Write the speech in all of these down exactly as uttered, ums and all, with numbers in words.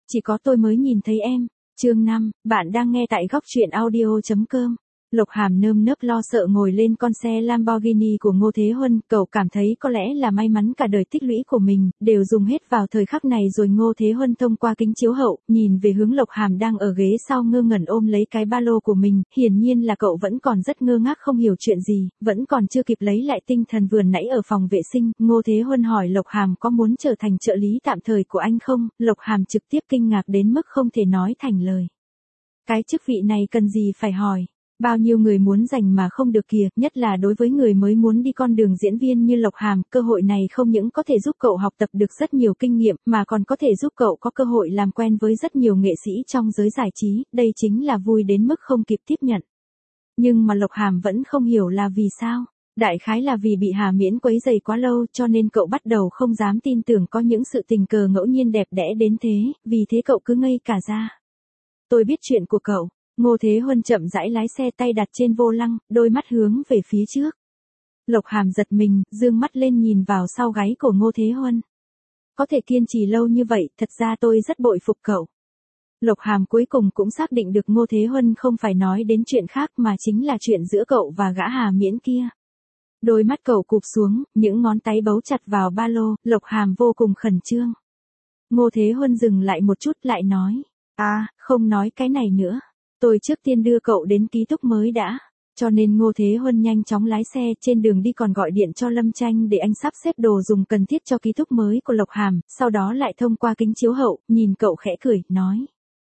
chỉ có tôi mới nhìn thấy em. Chương năm, bạn đang nghe tại góc truyện audio chấm com. Lộc Hàm nơm nớp lo sợ ngồi lên con xe Lamborghini của Ngô Thế Huân, cậu cảm thấy có lẽ là may mắn cả đời tích lũy của mình, đều dùng hết vào thời khắc này rồi. Ngô Thế Huân thông qua kính chiếu hậu, nhìn về hướng Lộc Hàm đang ở ghế sau ngơ ngẩn ôm lấy cái ba lô của mình, hiển nhiên là cậu vẫn còn rất ngơ ngác không hiểu chuyện gì, vẫn còn chưa kịp lấy lại tinh thần vừa nãy ở phòng vệ sinh. Ngô Thế Huân hỏi Lộc Hàm có muốn trở thành trợ lý tạm thời của anh không, Lộc Hàm trực tiếp kinh ngạc đến mức không thể nói thành lời. Cái chức vị này cần gì phải hỏi. Bao nhiêu người muốn giành mà không được kìa, nhất là đối với người mới muốn đi con đường diễn viên như Lộc Hàm, cơ hội này không những có thể giúp cậu học tập được rất nhiều kinh nghiệm, mà còn có thể giúp cậu có cơ hội làm quen với rất nhiều nghệ sĩ trong giới giải trí, đây chính là vui đến mức không kịp tiếp nhận. Nhưng mà Lộc Hàm vẫn không hiểu là vì sao. Đại khái là vì bị Hà Miễn quấy rầy quá lâu cho nên cậu bắt đầu không dám tin tưởng có những sự tình cờ ngẫu nhiên đẹp đẽ đến thế, vì thế cậu cứ ngây cả ra. Tôi biết chuyện của cậu. Ngô Thế Huân chậm rãi lái xe, tay đặt trên vô lăng, đôi mắt hướng về phía trước. Lộc Hàm giật mình, dương mắt lên nhìn vào sau gáy của Ngô Thế Huân. Có thể kiên trì lâu như vậy, thật ra tôi rất bội phục cậu. Lộc Hàm cuối cùng cũng xác định được Ngô Thế Huân không phải nói đến chuyện khác mà chính là chuyện giữa cậu và gã Hà Miễn kia. Đôi mắt cậu cụp xuống, những ngón tay bấu chặt vào ba lô, Lộc Hàm vô cùng khẩn trương. Ngô Thế Huân dừng lại một chút lại nói, à, không nói cái này nữa. Tôi trước tiên đưa cậu đến ký túc mới đã, cho nên Ngô Thế Huân nhanh chóng lái xe, trên đường đi còn gọi điện cho Lâm Tranh để anh sắp xếp đồ dùng cần thiết cho ký túc mới của Lộc Hàm, sau đó lại thông qua kính chiếu hậu, nhìn cậu khẽ cười, nói.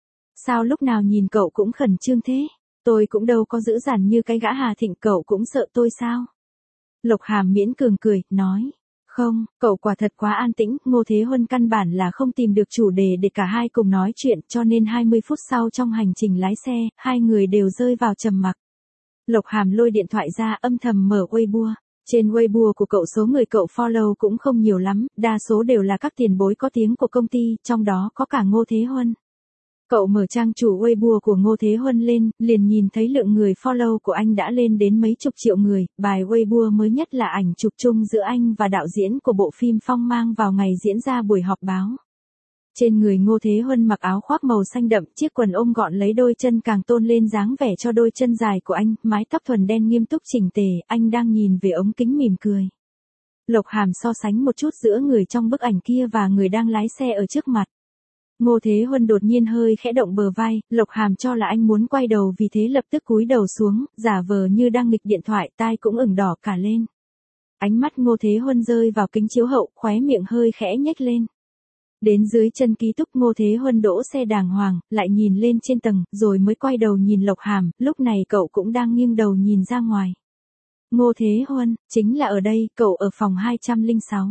Sao lúc nào nhìn cậu cũng khẩn trương thế, tôi cũng đâu có dữ dằn như cái gã Hà Thịnh, cậu cũng sợ tôi sao? Lộc Hàm miễn cường cười, nói. Không, cậu quả thật quá an tĩnh. Ngô Thế Huân căn bản là không tìm được chủ đề để cả hai cùng nói chuyện, cho nên hai mươi phút sau trong hành trình lái xe, hai người đều rơi vào trầm mặc. Lộc Hàm lôi điện thoại ra, âm thầm mở Weibo. Trên Weibo của cậu số người cậu follow cũng không nhiều lắm, đa số đều là các tiền bối có tiếng của công ty, trong đó có cả Ngô Thế Huân. Cậu mở trang chủ Weibo của Ngô Thế Huân lên, liền nhìn thấy lượng người follow của anh đã lên đến mấy chục triệu người. Bài Weibo mới nhất là ảnh chụp chung giữa anh và đạo diễn của bộ phim Phong Mang vào ngày diễn ra buổi họp báo. Trên người Ngô Thế Huân mặc áo khoác màu xanh đậm, chiếc quần ôm gọn lấy đôi chân càng tôn lên dáng vẻ cho đôi chân dài của anh, mái tóc thuần đen nghiêm túc chỉnh tề, anh đang nhìn về ống kính mỉm cười. Lộc Hàm so sánh một chút giữa người trong bức ảnh kia và người đang lái xe ở trước mặt. Ngô Thế Huân đột nhiên hơi khẽ động bờ vai, Lộc Hàm cho là anh muốn quay đầu vì thế lập tức cúi đầu xuống, giả vờ như đang nghịch điện thoại, tai cũng ửng đỏ cả lên. Ánh mắt Ngô Thế Huân rơi vào kính chiếu hậu, khóe miệng hơi khẽ nhếch lên. Đến dưới chân ký túc, Ngô Thế Huân đỗ xe đàng hoàng, lại nhìn lên trên tầng, rồi mới quay đầu nhìn Lộc Hàm, lúc này cậu cũng đang nghiêng đầu nhìn ra ngoài. Ngô Thế Huân, chính là ở đây, cậu ở phòng hai trăm lẻ sáu.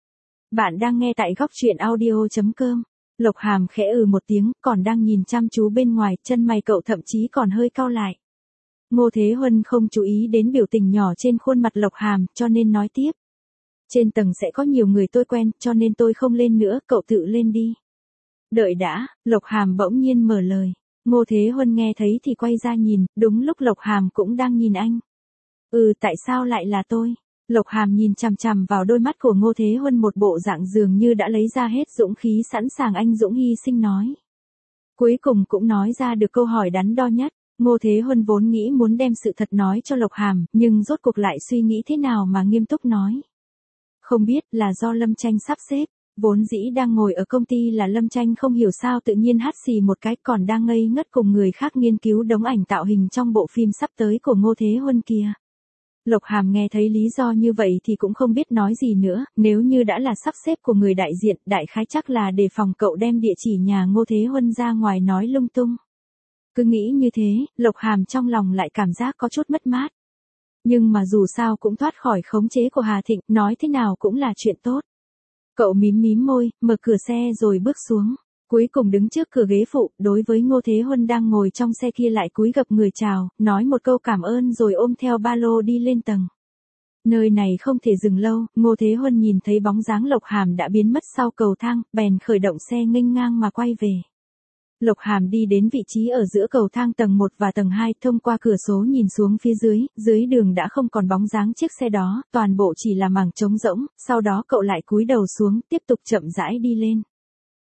Bạn đang nghe tại góc truyện audio chấm com. Lộc Hàm khẽ ừ một tiếng, còn đang nhìn chăm chú bên ngoài, chân mày cậu thậm chí còn hơi cau lại. Ngô Thế Huân không chú ý đến biểu tình nhỏ trên khuôn mặt Lộc Hàm, cho nên nói tiếp. Trên tầng sẽ có nhiều người tôi quen, cho nên tôi không lên nữa, cậu tự lên đi. Đợi đã, Lộc Hàm bỗng nhiên mở lời. Ngô Thế Huân nghe thấy thì quay ra nhìn, đúng lúc Lộc Hàm cũng đang nhìn anh. Ừ, tại sao lại là tôi? Lộc Hàm nhìn chằm chằm vào đôi mắt của Ngô Thế Huân, một bộ dạng dường như đã lấy ra hết dũng khí sẵn sàng anh dũng hy sinh nói. Cuối cùng cũng nói ra được câu hỏi đắn đo nhất. Ngô Thế Huân vốn nghĩ muốn đem sự thật nói cho Lộc Hàm, nhưng rốt cuộc lại suy nghĩ thế nào mà nghiêm túc nói. Không biết, là do Lâm Tranh sắp xếp. Vốn dĩ đang ngồi ở công ty là Lâm Tranh không hiểu sao tự nhiên hắt xì một cái, còn đang ngây ngất cùng người khác nghiên cứu đống ảnh tạo hình trong bộ phim sắp tới của Ngô Thế Huân kia. Lộc Hàm nghe thấy lý do như vậy thì cũng không biết nói gì nữa, nếu như đã là sắp xếp của người đại diện, đại khái chắc là đề phòng cậu đem địa chỉ nhà Ngô Thế Huân ra ngoài nói lung tung. Cứ nghĩ như thế, Lộc Hàm trong lòng lại cảm giác có chút mất mát. Nhưng mà dù sao cũng thoát khỏi khống chế của Hà Thịnh, nói thế nào cũng là chuyện tốt. Cậu mím mím môi, mở cửa xe rồi bước xuống. Cuối cùng đứng trước cửa ghế phụ, đối với Ngô Thế Huân đang ngồi trong xe kia lại cúi gập người chào, nói một câu cảm ơn rồi ôm theo ba lô đi lên tầng. Nơi này không thể dừng lâu, Ngô Thế Huân nhìn thấy bóng dáng Lộc Hàm đã biến mất sau cầu thang, bèn khởi động xe nghênh ngang mà quay về. Lộc Hàm đi đến vị trí ở giữa cầu thang tầng một và tầng hai, thông qua cửa sổ nhìn xuống phía dưới, dưới đường đã không còn bóng dáng chiếc xe đó, toàn bộ chỉ là mảng trống rỗng, sau đó cậu lại cúi đầu xuống, tiếp tục chậm rãi đi lên.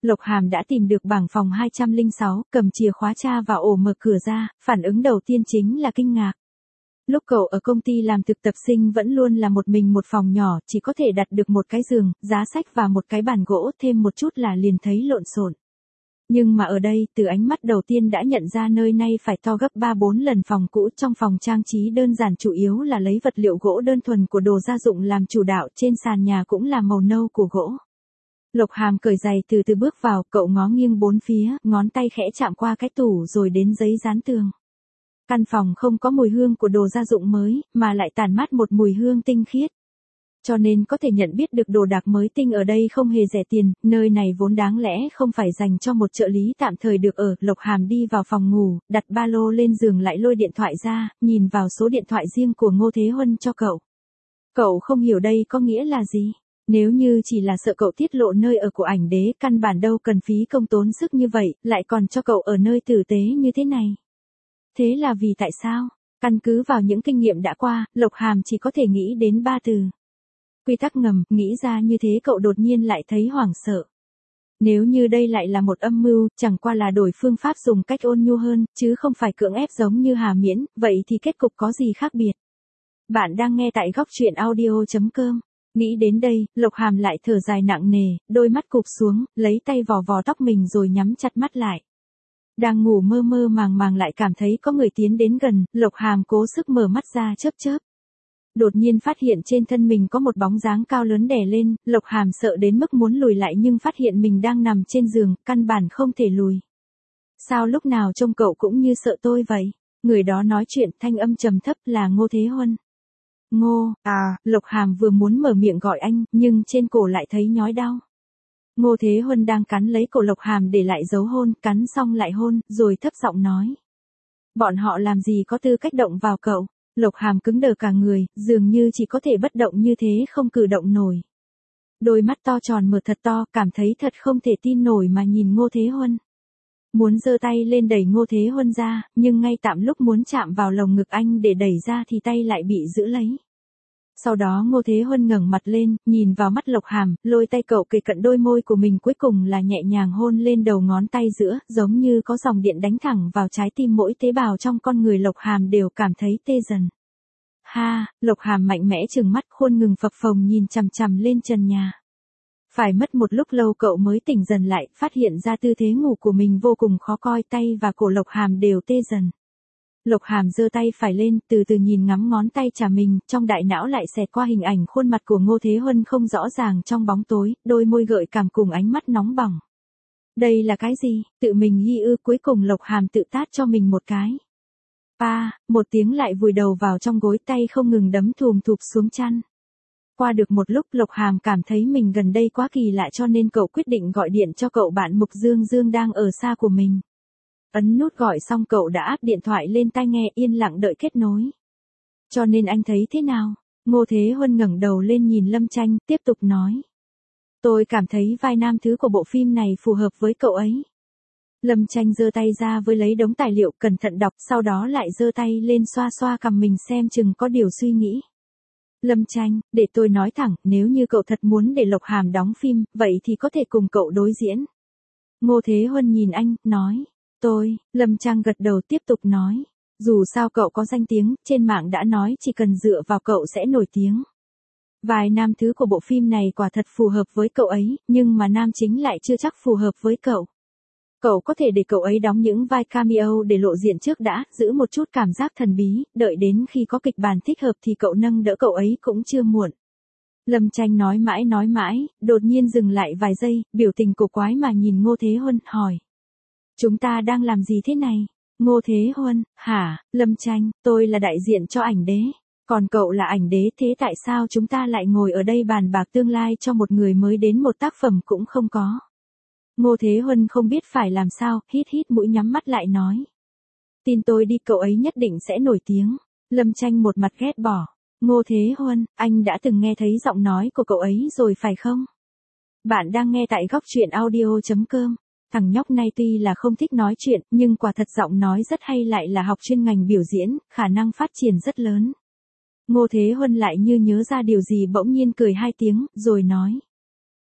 Lộc Hàm đã tìm được bảng phòng hai trăm lẻ sáu, cầm chìa khóa tra vào ổ mở cửa ra, phản ứng đầu tiên chính là kinh ngạc. Lúc cậu ở công ty làm thực tập sinh vẫn luôn là một mình một phòng nhỏ, chỉ có thể đặt được một cái giường, giá sách và một cái bàn gỗ, thêm một chút là liền thấy lộn xộn. Nhưng mà ở đây, từ ánh mắt đầu tiên đã nhận ra nơi này phải to gấp ba bốn lần phòng cũ. Trong phòng trang trí đơn giản chủ yếu là lấy vật liệu gỗ đơn thuần của đồ gia dụng làm chủ đạo, trên sàn nhà cũng là màu nâu của gỗ. Lộc Hàm cởi giày từ từ bước vào, cậu ngó nghiêng bốn phía, ngón tay khẽ chạm qua cái tủ rồi đến giấy dán tường. Căn phòng không có mùi hương của đồ gia dụng mới, mà lại tản mát một mùi hương tinh khiết. Cho nên có thể nhận biết được đồ đạc mới tinh ở đây không hề rẻ tiền, nơi này vốn đáng lẽ không phải dành cho một trợ lý tạm thời được ở. Lộc Hàm đi vào phòng ngủ, đặt ba lô lên giường lại lôi điện thoại ra, nhìn vào số điện thoại riêng của Ngô Thế Huân cho cậu. Cậu không hiểu đây có nghĩa là gì. Nếu như chỉ là sợ cậu tiết lộ nơi ở của ảnh đế, căn bản đâu cần phí công tốn sức như vậy, lại còn cho cậu ở nơi tử tế như thế này. Thế là vì tại sao? Căn cứ vào những kinh nghiệm đã qua, Lộc Hàm chỉ có thể nghĩ đến ba từ. Quy tắc ngầm, nghĩ ra như thế cậu đột nhiên lại thấy hoảng sợ. Nếu như đây lại là một âm mưu, chẳng qua là đổi phương pháp dùng cách ôn nhu hơn, chứ không phải cưỡng ép giống như Hà Miễn, vậy thì kết cục có gì khác biệt? Bạn đang nghe tại góc truyện audio chấm com. Nghĩ đến đây, Lộc Hàm lại thở dài nặng nề, đôi mắt cụp xuống, lấy tay vò vò tóc mình rồi nhắm chặt mắt lại. Đang ngủ mơ mơ màng màng lại cảm thấy có người tiến đến gần, Lộc Hàm cố sức mở mắt ra chớp chớp. Đột nhiên phát hiện trên thân mình có một bóng dáng cao lớn đè lên, Lộc Hàm sợ đến mức muốn lùi lại nhưng phát hiện mình đang nằm trên giường, căn bản không thể lùi. Sao lúc nào trông cậu cũng như sợ tôi vậy? Người đó nói chuyện thanh âm trầm thấp là Ngô Thế Huân. Ngô, à, Lộc Hàm vừa muốn mở miệng gọi anh, nhưng trên cổ lại thấy nhói đau. Ngô Thế Huân đang cắn lấy cổ Lộc Hàm để lại dấu hôn, cắn xong lại hôn, rồi thấp giọng nói. Bọn họ làm gì có tư cách động vào cậu? Lộc Hàm cứng đờ cả người, dường như chỉ có thể bất động như thế không cử động nổi. Đôi mắt to tròn mở thật to, cảm thấy thật không thể tin nổi mà nhìn Ngô Thế Huân. Muốn giơ tay lên đẩy Ngô Thế Huân ra, nhưng ngay tạm lúc muốn chạm vào lồng ngực anh để đẩy ra thì tay lại bị giữ lấy. Sau đó Ngô Thế Huân ngẩng mặt lên, nhìn vào mắt Lộc Hàm, lôi tay cậu kề cận đôi môi của mình, cuối cùng là nhẹ nhàng hôn lên đầu ngón tay giữa, giống như có dòng điện đánh thẳng vào trái tim, mỗi tế bào trong con người Lộc Hàm đều cảm thấy tê dần. Ha, Lộc Hàm mạnh mẽ trừng mắt, khuôn ngừng phập phồng nhìn chằm chằm lên trần nhà. Phải mất một lúc lâu cậu mới tỉnh dần lại, phát hiện ra tư thế ngủ của mình vô cùng khó coi, tay và cổ Lộc Hàm đều tê dần. Lộc Hàm giơ tay phải lên, từ từ nhìn ngắm ngón tay chà mình, trong đại não lại xẹt qua hình ảnh khuôn mặt của Ngô Thế Huân không rõ ràng trong bóng tối, đôi môi gợi cảm cùng ánh mắt nóng bỏng. Đây là cái gì? Tự mình ghi ư? Cuối cùng Lộc Hàm tự tát cho mình một cái. Pa, một tiếng lại vùi đầu vào trong gối, tay không ngừng đấm thùm thụp xuống chăn. Qua được một lúc Lộc Hàm cảm thấy mình gần đây quá kỳ lạ cho nên cậu quyết định gọi điện cho cậu bạn Mục Dương Dương đang ở xa của mình. Ấn nút gọi xong cậu đã áp điện thoại lên tai nghe, yên lặng đợi kết nối. Cho nên anh thấy thế nào? Ngô Thế Huân ngẩng đầu lên nhìn Lâm Tranh, tiếp tục nói. Tôi cảm thấy vai nam thứ của bộ phim này phù hợp với cậu ấy. Lâm Tranh giơ tay ra với lấy đống tài liệu, cẩn thận đọc, sau đó lại giơ tay lên xoa xoa cằm mình xem chừng có điều suy nghĩ. Lâm Tranh, để tôi nói thẳng, nếu như cậu thật muốn để Lộc Hàm đóng phim, vậy thì có thể cùng cậu đối diễn. Ngô Thế Huân nhìn anh, nói. Tôi, Lâm Trang gật đầu tiếp tục nói. Dù sao cậu có danh tiếng, trên mạng đã nói chỉ cần dựa vào cậu sẽ nổi tiếng. Vài nam thứ của bộ phim này quả thật phù hợp với cậu ấy, nhưng mà nam chính lại chưa chắc phù hợp với cậu. Cậu có thể để cậu ấy đóng những vai cameo để lộ diện trước đã, giữ một chút cảm giác thần bí, đợi đến khi có kịch bản thích hợp thì cậu nâng đỡ cậu ấy cũng chưa muộn. Lâm Tranh nói mãi nói mãi, đột nhiên dừng lại vài giây, biểu tình cổ quái mà nhìn Ngô Thế Huân, hỏi. Chúng ta đang làm gì thế này? Ngô Thế Huân, hả? Lâm Tranh, tôi là đại diện cho ảnh đế. Còn cậu là ảnh đế, thế tại sao chúng ta lại ngồi ở đây bàn bạc tương lai cho một người mới đến một tác phẩm cũng không có? Ngô Thế Huân không biết phải làm sao, hít hít mũi nhắm mắt lại nói. Tin tôi đi, cậu ấy nhất định sẽ nổi tiếng. Lâm Tranh một mặt ghét bỏ. Ngô Thế Huân, anh đã từng nghe thấy giọng nói của cậu ấy rồi phải không? Bạn đang nghe tại góc truyện audio chấm com. Thằng nhóc này tuy là không thích nói chuyện, nhưng quả thật giọng nói rất hay, lại là học chuyên ngành biểu diễn, khả năng phát triển rất lớn. Ngô Thế Huân lại như nhớ ra điều gì bỗng nhiên cười hai tiếng, rồi nói.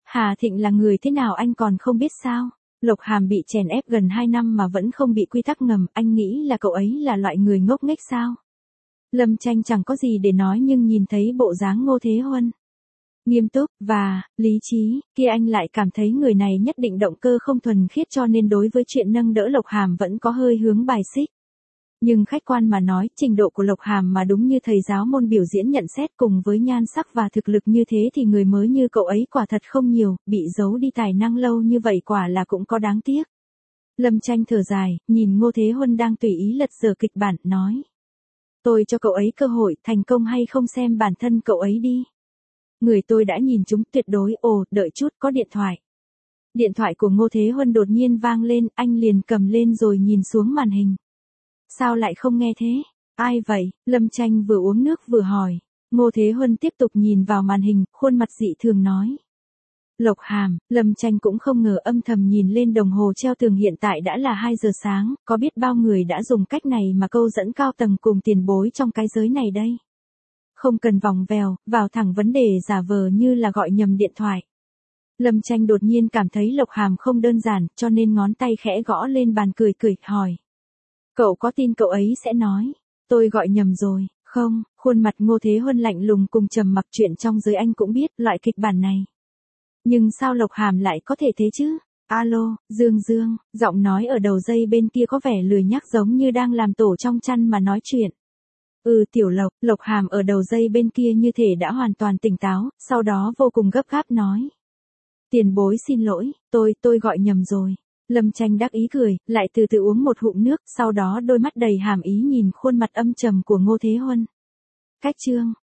Hà Thịnh là người thế nào anh còn không biết sao? Lộc Hàm bị chèn ép gần hai năm mà vẫn không bị quy tắc ngầm, anh nghĩ là cậu ấy là loại người ngốc nghếch sao? Lâm Tranh chẳng có gì để nói nhưng nhìn thấy bộ dáng Ngô Thế Huân nghiêm túc và lý trí kia, anh lại cảm thấy người này nhất định động cơ không thuần khiết, cho nên đối với chuyện nâng đỡ Lộc Hàm vẫn có hơi hướng bài xích. Nhưng khách quan mà nói, trình độ của Lộc Hàm mà đúng như thầy giáo môn biểu diễn nhận xét, cùng với nhan sắc và thực lực như thế thì người mới như cậu ấy quả thật không nhiều, bị giấu đi tài năng lâu như vậy quả là cũng có đáng tiếc. Lâm Tranh thở dài, nhìn Ngô Thế Huân đang tùy ý lật dở kịch bản, nói. Tôi cho cậu ấy cơ hội, thành công hay không xem bản thân cậu ấy đi. Người tôi đã nhìn chúng tuyệt đối. Ồ, đợi chút, có điện thoại. Điện thoại của Ngô Thế Huân đột nhiên vang lên, anh liền cầm lên rồi nhìn xuống màn hình. Sao lại không nghe thế? Ai vậy? Lâm Tranh vừa uống nước vừa hỏi. Ngô Thế Huân tiếp tục nhìn vào màn hình, khuôn mặt dị thường nói. Lộc Hàm. Lâm Tranh cũng không ngờ, âm thầm nhìn lên đồng hồ treo tường, hiện tại đã là hai giờ sáng, có biết bao người đã dùng cách này mà câu dẫn cao tầng cùng tiền bối trong cái giới này đây. Không cần vòng vèo, vào thẳng vấn đề, giả vờ như là gọi nhầm điện thoại. Lâm Tranh đột nhiên cảm thấy Lộc Hàm không đơn giản, cho nên ngón tay khẽ gõ lên bàn, cười cười, hỏi. Cậu có tin cậu ấy sẽ nói, tôi gọi nhầm rồi, không? Khuôn mặt Ngô Thế Huân lạnh lùng cùng trầm mặc, chuyện trong giới anh cũng biết loại kịch bản này. Nhưng sao Lộc Hàm lại có thể thế chứ? Alo, Dương Dương, giọng nói ở đầu dây bên kia có vẻ lười nhác, giống như đang làm tổ trong chăn mà nói chuyện. Ừ, Tiểu Lộc. Lộc Hàm ở đầu dây bên kia như thể đã hoàn toàn tỉnh táo, sau đó vô cùng gấp gáp nói. Tiền bối xin lỗi, tôi, tôi gọi nhầm rồi. Lâm Tranh đắc ý cười, lại từ từ uống một hụm nước, sau đó đôi mắt đầy hàm ý nhìn khuôn mặt âm trầm của Ngô Thế Huân. Cách chương.